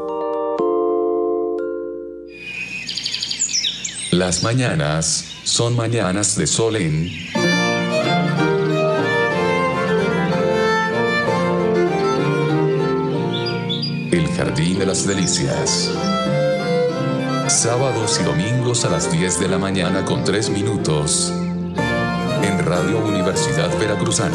Las mañanas son mañanas de sol en El Jardín de las Delicias. Sábados y domingos a las 10 de la mañana con 3 minutos. En Radio Universidad Veracruzana.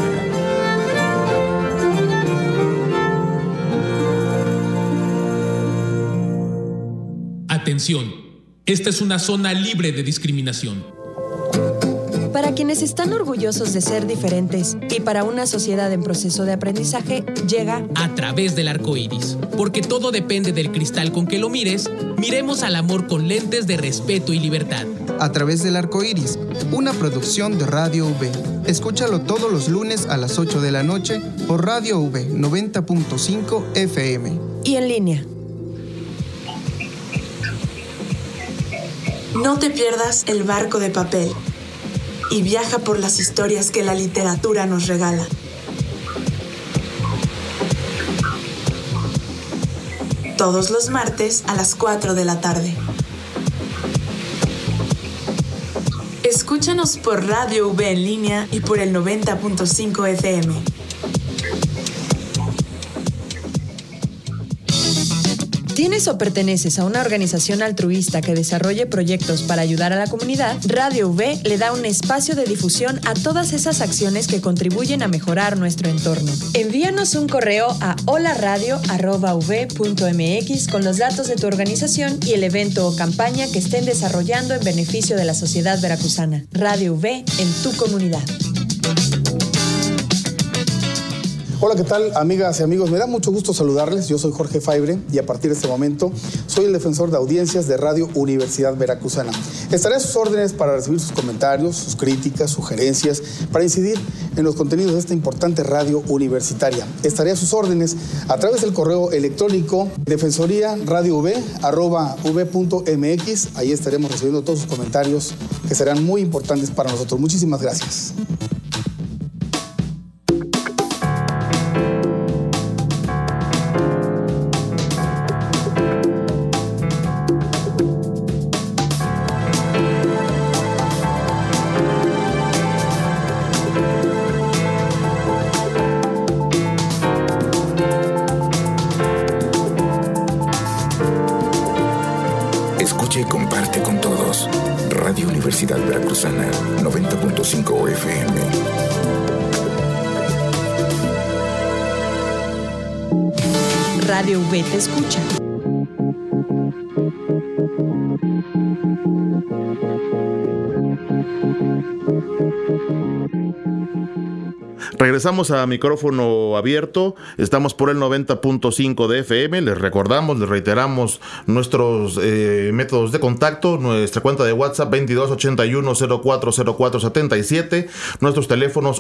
Atención, esta es una zona libre de discriminación. Para quienes están orgullosos de ser diferentes y para una sociedad en proceso de aprendizaje, llega A través del arco iris. Porque todo depende del cristal con que lo mires, miremos al amor con lentes de respeto y libertad. A través del arco iris, una producción de Radio V. Escúchalo todos los lunes a las 8 de la noche por Radio V 90.5 FM. Y en línea. No te pierdas El barco de papel y viaja por las historias que la literatura nos regala. Todos los martes a las 4 de la tarde. Escúchanos por Radio V en línea y por el 90.5 FM. ¿Tienes o perteneces a una organización altruista que desarrolle proyectos para ayudar a la comunidad? Radio V le da un espacio de difusión a todas esas acciones que contribuyen a mejorar nuestro entorno. Envíanos un correo a holaradio@v.mx con los datos de tu organización y el evento o campaña que estén desarrollando en beneficio de la sociedad veracruzana. Radio V en tu comunidad. Hola, ¿qué tal, amigas y amigos? Me da mucho gusto saludarles. Yo soy Jorge Faibre y a partir de este momento soy el defensor de audiencias de Radio Universidad Veracruzana. Estaré a sus órdenes para recibir sus comentarios, sus críticas, sugerencias, para incidir en los contenidos de esta importante radio universitaria. Estaré a sus órdenes a través del correo electrónico defensoriaradiov@v.mx. Ahí estaremos recibiendo todos sus comentarios que serán muy importantes para nosotros. Muchísimas gracias. Escucha y comparte con todos. Radio Universidad Veracruzana, 90.5 FM. Radio V te escucha. Regresamos a micrófono abierto, estamos por el 90.5 de FM, les recordamos, les reiteramos nuestros métodos de contacto, nuestra cuenta de WhatsApp 2281-040477, nuestros teléfonos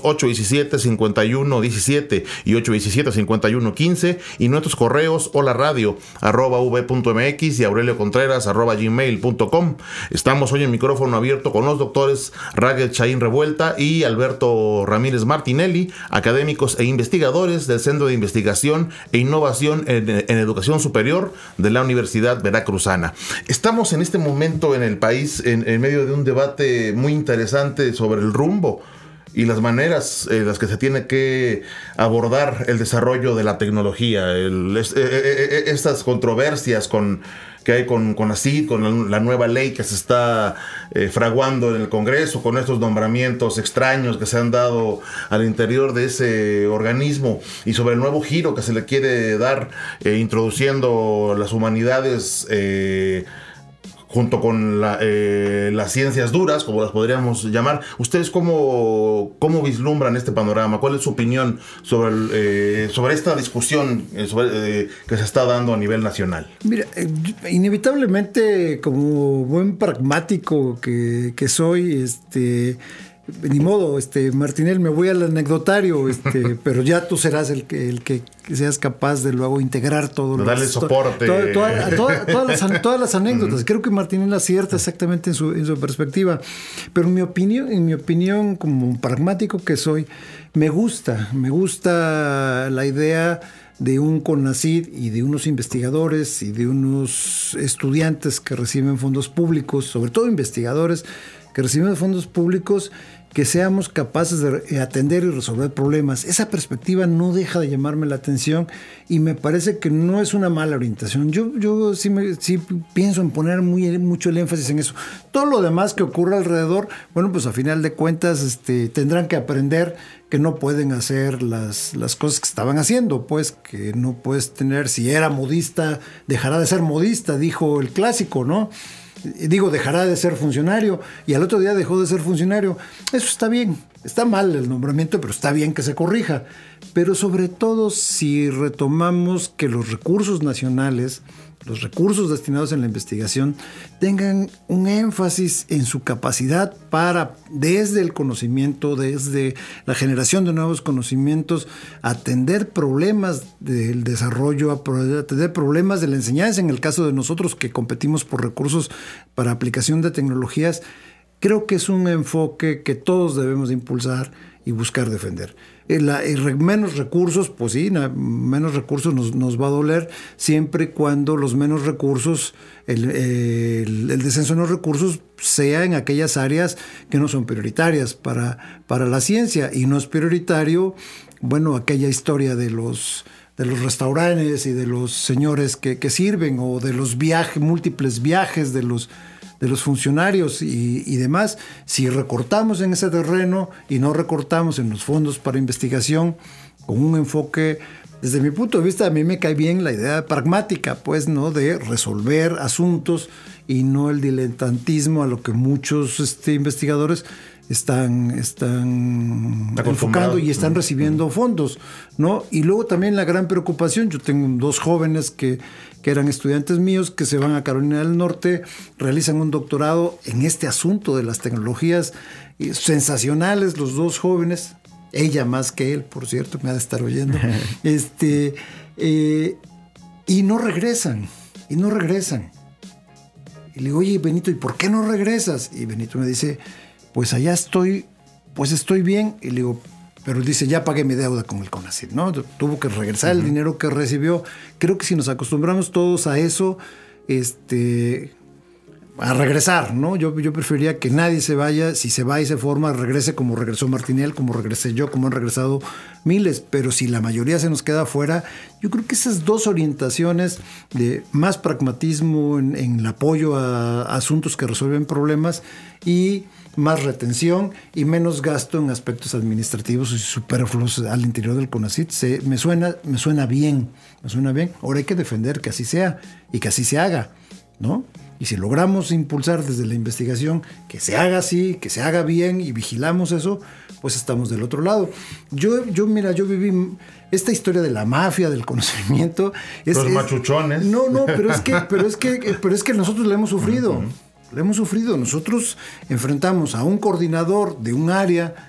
817-5117 y 817-5115 y nuestros correos holaradio@v.mx y aureliocontreras@gmail.com. Estamos hoy en micrófono abierto con los doctores Raguel Chaín Revuelta y Alberto Ramírez Martinelli, académicos e investigadores del Centro de Investigación e Innovación en Educación Superior de la Universidad Veracruzana. Estamos en este momento en el país en medio de un debate muy interesante sobre el rumbo y las maneras en las que se tiene que abordar el desarrollo de la tecnología, estas controversias que hay con CONACYT, con la nueva ley que se está fraguando en el Congreso, con estos nombramientos extraños que se han dado al interior de ese organismo y sobre el nuevo giro que se le quiere dar introduciendo las humanidades junto con las ciencias duras, como las podríamos llamar. ¿Ustedes cómo vislumbran este panorama? ¿Cuál es su opinión sobre esta discusión que se está dando a nivel nacional? Mira, inevitablemente, como buen pragmático que soy, ni modo, Martinel, me voy al anecdotario, pero ya tú serás el que seas capaz de luego integrar todo. Darle soporte. Todas las anécdotas. Creo que Martinel acierta exactamente en su perspectiva. Pero en mi opinión, como pragmático que soy, me gusta la idea de un CONACYT y de unos investigadores y de unos estudiantes que reciben fondos públicos, sobre todo investigadores que reciben fondos públicos, que seamos capaces de atender y resolver problemas. Esa perspectiva no deja de llamarme la atención y me parece que no es una mala orientación. Yo sí pienso en poner mucho el énfasis en eso. Todo lo demás que ocurre alrededor, bueno, pues a final de cuentas tendrán que aprender que no pueden hacer las cosas que estaban haciendo, pues que no puedes tener, si era modista, dejará de ser modista, dijo el clásico, ¿no? Dejará de ser funcionario y al otro día dejó de ser funcionario. Eso está bien, está mal el nombramiento, pero está bien que se corrija. Pero sobre todo si retomamos que los recursos nacionales, los recursos destinados en la investigación, tengan un énfasis en su capacidad para, desde el conocimiento, desde la generación de nuevos conocimientos, atender problemas del desarrollo, atender problemas de la enseñanza. En el caso de nosotros que competimos por recursos para aplicación de tecnologías, creo que es un enfoque que todos debemos de impulsar y buscar defender. Menos recursos, pues sí, menos recursos nos va a doler siempre y cuando los menos recursos, el descenso en los recursos sea en aquellas áreas que no son prioritarias para la ciencia, y no es prioritario, bueno, aquella historia de los los restaurantes y de los señores que sirven, o de los múltiples viajes de los funcionarios y demás. Si recortamos en ese terreno y no recortamos en los fondos para investigación con un enfoque, desde mi punto de vista, a mí me cae bien la idea pragmática, pues, ¿no?, de resolver asuntos y no el diletantismo a lo que muchos investigadores están enfocando y están recibiendo fondos, ¿no? Y luego también la gran preocupación, yo tengo 2 jóvenes que eran estudiantes míos, que se van a Carolina del Norte, realizan un doctorado en este asunto de las tecnologías sensacionales, los 2 jóvenes, ella más que él, por cierto, me ha de estar oyendo, y no regresan. Y le digo, oye, Benito, ¿y por qué no regresas? Y Benito me dice, pues allá estoy bien. Y le digo, pero dice, ya pagué mi deuda con el CONACYT, ¿no? Tuvo que regresar el dinero que recibió. Creo que si nos acostumbramos todos a eso, a regresar, ¿no? Yo preferiría que nadie se vaya. Si se va y se forma, regrese como regresó Martinel, como regresé yo, como han regresado miles. Pero si la mayoría se nos queda afuera, yo creo que esas 2 orientaciones de más pragmatismo en el apoyo a asuntos que resuelven problemas y más retención y menos gasto en aspectos administrativos y superfluos al interior del CONACYT, me suena bien. Ahora hay que defender que así sea y que así se haga, ¿no? Y si logramos impulsar desde la investigación que se haga así, que se haga bien y vigilamos eso, pues estamos del otro lado. Yo viví esta historia de la mafia, del conocimiento. Los machuchones. No, pero es que nosotros la hemos sufrido. Nosotros enfrentamos a un coordinador de un área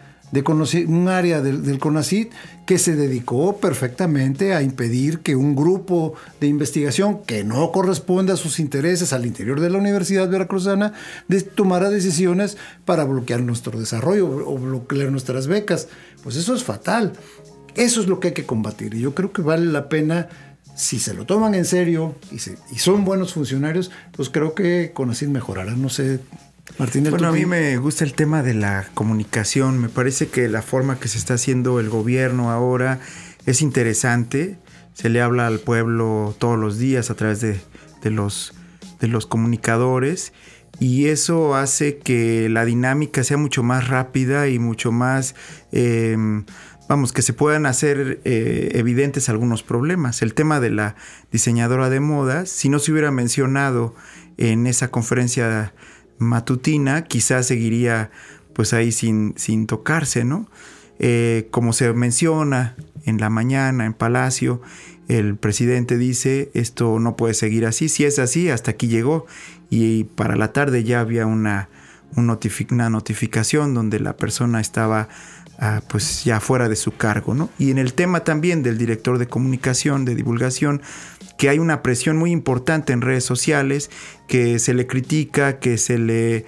del CONACYT que se dedicó perfectamente a impedir que un grupo de investigación que no corresponde a sus intereses al interior de la Universidad Veracruzana tomara decisiones para bloquear nuestro desarrollo o bloquear nuestras becas. Pues eso es fatal. Eso es lo que hay que combatir. Y yo creo que vale la pena, si se lo toman en serio y son buenos funcionarios, pues creo que CONACYT mejorará. No sé, Martín. Bueno, a mí me gusta el tema de la comunicación. Me parece que la forma que se está haciendo el gobierno ahora es interesante. Se le habla al pueblo todos los días a través de los comunicadores, y eso hace que la dinámica sea mucho más rápida y mucho más... que se puedan hacer evidentes algunos problemas. El tema de la diseñadora de modas, si no se hubiera mencionado en esa conferencia matutina, quizás seguiría pues ahí sin tocarse, ¿no? Como se menciona en la mañana en Palacio, el presidente dice, esto no puede seguir así. Si es así, hasta aquí llegó. Y para la tarde ya había una notificación donde la persona estaba pues ya fuera de su cargo, ¿no? Y en el tema también del director de comunicación, de divulgación, que hay una presión muy importante en redes sociales, que se le critica, que se le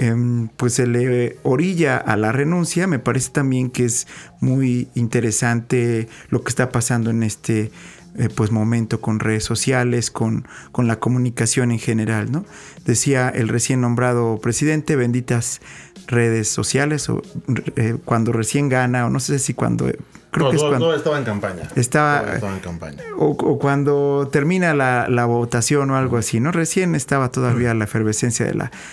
orilla a la renuncia. Me parece también que es muy interesante lo que está pasando en este momento con redes sociales, con la comunicación en general, ¿no? Decía el recién nombrado presidente, benditas redes sociales, o cuando recién gana, o no sé si cuando... Creo que es cuando estaba en campaña. Estaba en campaña. O cuando termina la votación o algo así, ¿no? Recién estaba todavía la efervescencia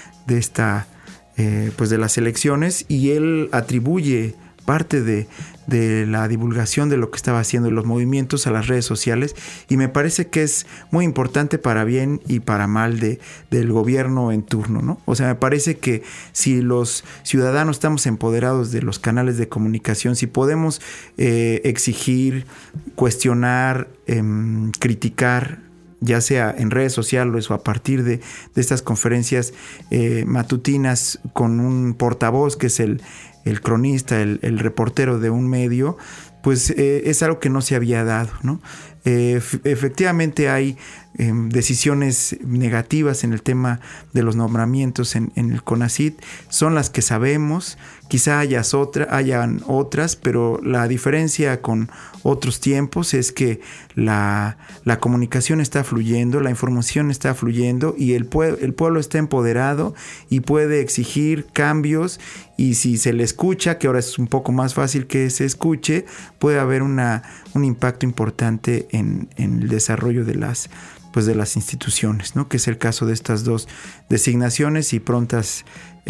de las elecciones, y él atribuye parte de la divulgación de lo que estaba haciendo, los movimientos, a las redes sociales, y me parece que es muy importante para bien y para mal del gobierno en turno, ¿no? O sea, me parece que si los ciudadanos estamos empoderados de los canales de comunicación, si podemos exigir, cuestionar, criticar, ya sea en redes sociales o a partir de estas conferencias matutinas con un portavoz que es el cronista, el reportero de un medio, pues es algo que no se había dado, ¿no? Efectivamente hay decisiones negativas en el tema de los nombramientos en el CONACYT, son las que sabemos, quizá hayan otras, pero la diferencia con otros tiempos es que la comunicación está fluyendo, la información está fluyendo y el pueblo está empoderado y puede exigir cambios, y si se le escucha, que ahora es un poco más fácil que se escuche, puede haber un impacto importante en el desarrollo de las instituciones, ¿no? Que es el caso de estas dos designaciones y prontas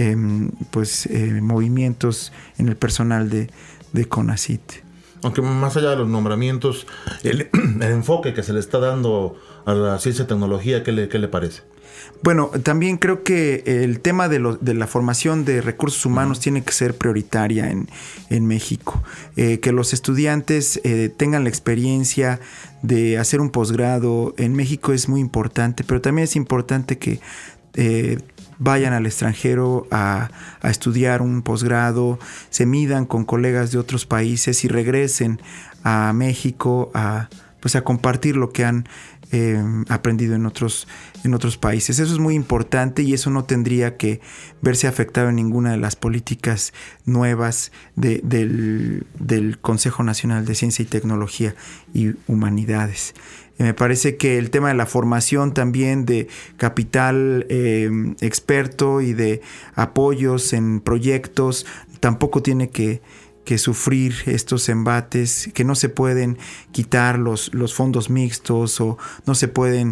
movimientos en el personal de CONACYT. Aunque más allá de los nombramientos, el enfoque que se le está dando a la ciencia y tecnología, ¿qué le parece? Bueno, también creo que el tema de la formación de recursos humanos tiene que ser prioritaria en México. Que los estudiantes tengan la experiencia de hacer un posgrado en México es muy importante, pero también es importante que vayan al extranjero a estudiar un posgrado, se midan con colegas de otros países y regresen a México a compartir lo que han aprendido en otros países. Eso es muy importante y eso no tendría que verse afectado en ninguna de las políticas nuevas del Consejo Nacional de Ciencia y Tecnología y Humanidades. Me parece que el tema de la formación también de capital experto y de apoyos en proyectos tampoco tiene que sufrir estos embates, que no se pueden quitar los fondos mixtos o no se pueden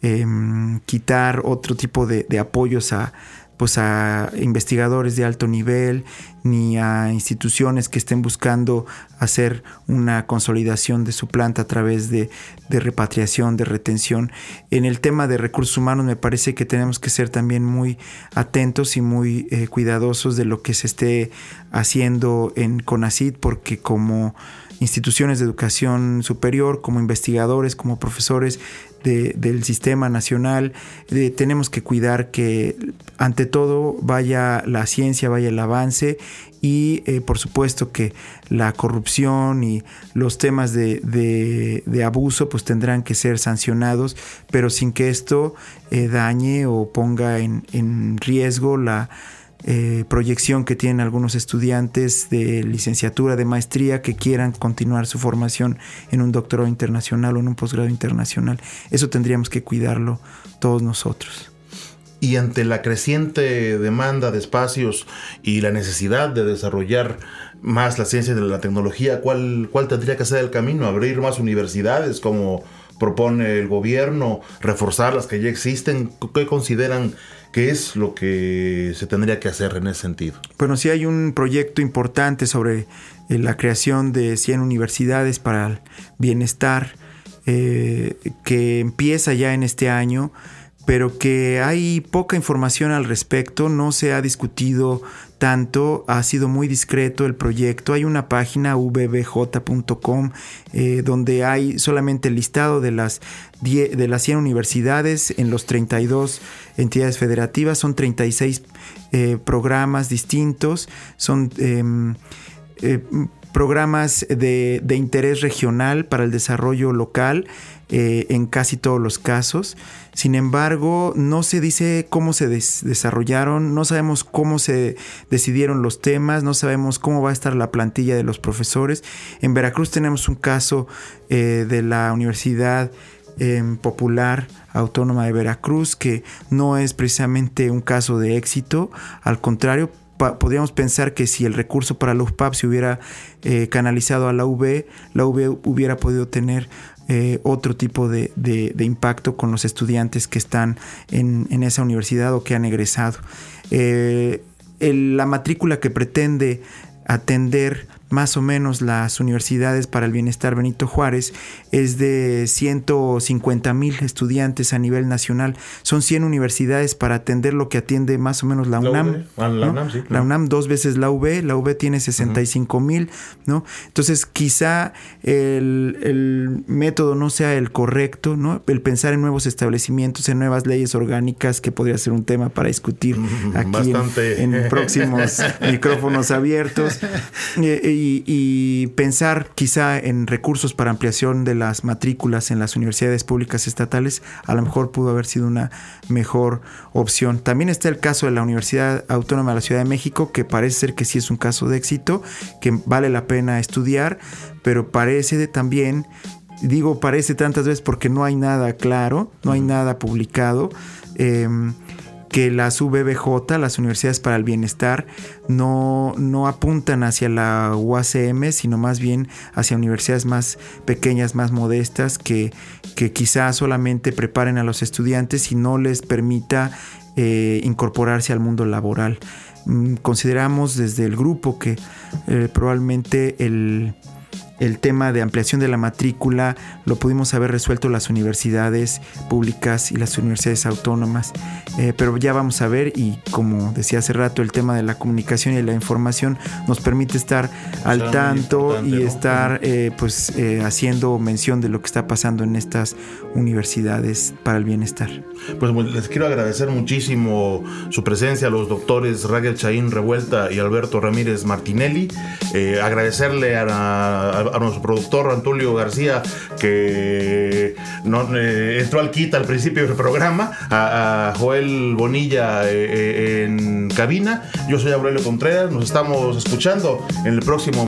quitar otro tipo de apoyos a investigadores de alto nivel ni a instituciones que estén buscando hacer una consolidación de su planta a través de repatriación, de retención. En el tema de recursos humanos me parece que tenemos que ser también muy atentos y muy cuidadosos de lo que se esté haciendo en CONACYT, porque como instituciones de educación superior, como investigadores, como profesores del sistema nacional, tenemos que cuidar que ante todo vaya la ciencia, vaya el avance y por supuesto que la corrupción y los temas de abuso pues tendrán que ser sancionados, pero sin que esto dañe o ponga en riesgo la proyección que tienen algunos estudiantes de licenciatura, de maestría, que quieran continuar su formación en un doctorado internacional o en un posgrado internacional. Eso tendríamos que cuidarlo todos nosotros. Y ante la creciente demanda de espacios y la necesidad de desarrollar más la ciencia y la tecnología, ¿cuál tendría que ser el camino? ¿Abrir más universidades como propone el gobierno? ¿Reforzar las que ya existen? ¿Qué consideran que es lo que se tendría que hacer en ese sentido? Bueno, sí hay un proyecto importante sobre la creación de 100 universidades para el bienestar que empieza ya en este año, pero que hay poca información al respecto, no se ha discutido tanto, ha sido muy discreto el proyecto. Hay una página vbj.com donde hay solamente el listado de las 100 universidades en los 32 entidades federativas. Son 36 programas distintos, son programas de interés regional para el desarrollo local en casi todos los casos. Sin embargo, no se dice cómo se desarrollaron, no sabemos cómo se decidieron los temas, no sabemos cómo va a estar la plantilla de los profesores. En Veracruz tenemos un caso de la Universidad Popular Autónoma de Veracruz, que no es precisamente un caso de éxito, al contrario. Podríamos pensar que si el recurso para la UFPAP se hubiera canalizado a la UB hubiera podido tener otro tipo de impacto con los estudiantes que están en esa universidad o que han egresado. La matrícula que pretende atender más o menos las universidades para el bienestar Benito Juárez es de 150,000 estudiantes a nivel nacional. Son 100 universidades para atender lo que atiende más o menos la UNAM. La UNAM, sí. La UNAM 2 veces la UB tiene 65,000, ¿no? Entonces quizá el método no sea el correcto, ¿no? El pensar en nuevos establecimientos, en nuevas leyes orgánicas, que podría ser un tema para discutir aquí en próximos micrófonos abiertos. y pensar quizá en recursos para ampliación de las matrículas en las universidades públicas estatales, a lo mejor pudo haber sido una mejor opción. También está el caso de la Universidad Autónoma de la Ciudad de México, que parece ser que sí es un caso de éxito, que vale la pena estudiar, pero parece también, digo parece tantas veces porque no hay nada claro, no hay nada publicado, que las UBBJ, las Universidades para el Bienestar, no apuntan hacia la UACM, sino más bien hacia universidades más pequeñas, más modestas, que quizás solamente preparen a los estudiantes y no les permita incorporarse al mundo laboral. Consideramos desde el grupo que probablemente el tema de ampliación de la matrícula lo pudimos haber resuelto las universidades públicas y las universidades autónomas, pero ya vamos a ver, y como decía hace rato, el tema de la comunicación y la información nos permite estar al tanto y estar haciendo mención de lo que está pasando en estas universidades para el bienestar. Pues les quiero agradecer muchísimo su presencia a los doctores Rageb Chaín Revuelta y Alberto Ramírez Martinelli. Agradecerle a nuestro productor Antulio García, que entró al quita al principio del programa, a Joel Bonilla en cabina. Yo soy Aurelio Contreras, nos estamos escuchando en el próximo